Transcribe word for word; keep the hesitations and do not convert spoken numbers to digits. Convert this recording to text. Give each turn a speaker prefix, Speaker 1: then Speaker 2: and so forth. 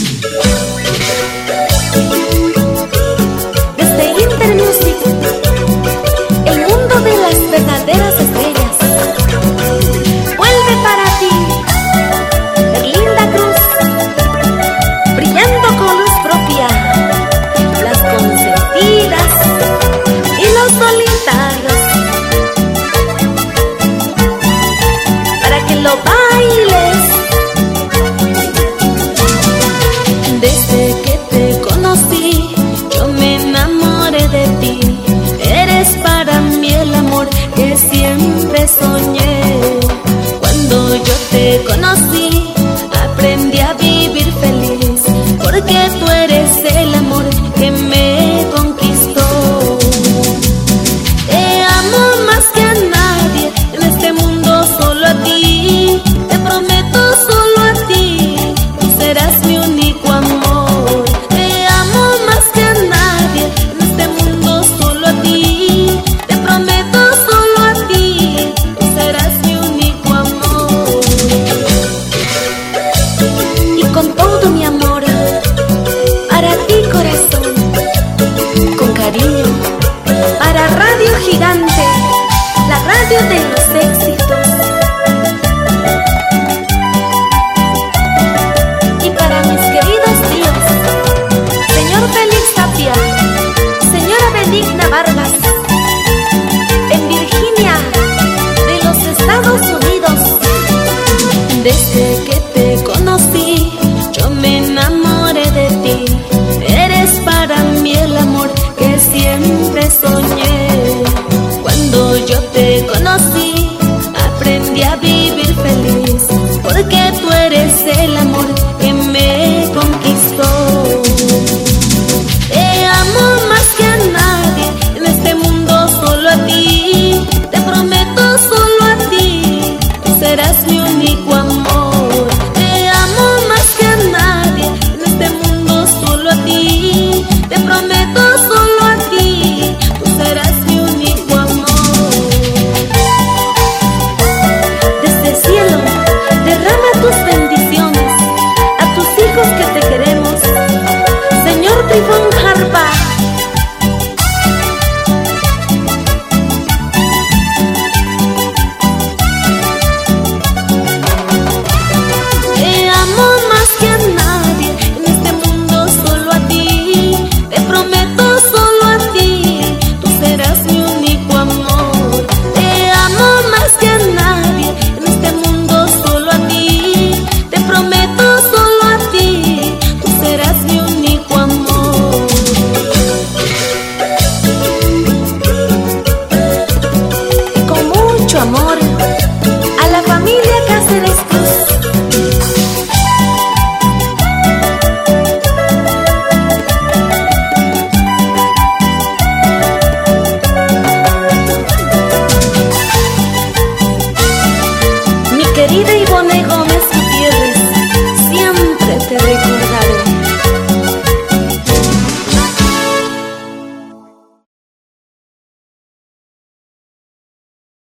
Speaker 1: Desde que te conocí, yo me enamoré de ti. Eres para mí el amor que siempre soñé. Cuando yo te conocí, aprendí a vivir feliz, porque tú eres el amor que me conquistó. Te amo más que a nadie en este mundo, solo a ti. Te prometo solo a ti, tú serás mi único amor. Te amo más que a nadie en este mundo, solo a ti. Te prometo solo a ti, tú serás mi único amor. Desde el cielo derrama tus bendiciones a tus hijos que te queremos, Señor Trifón.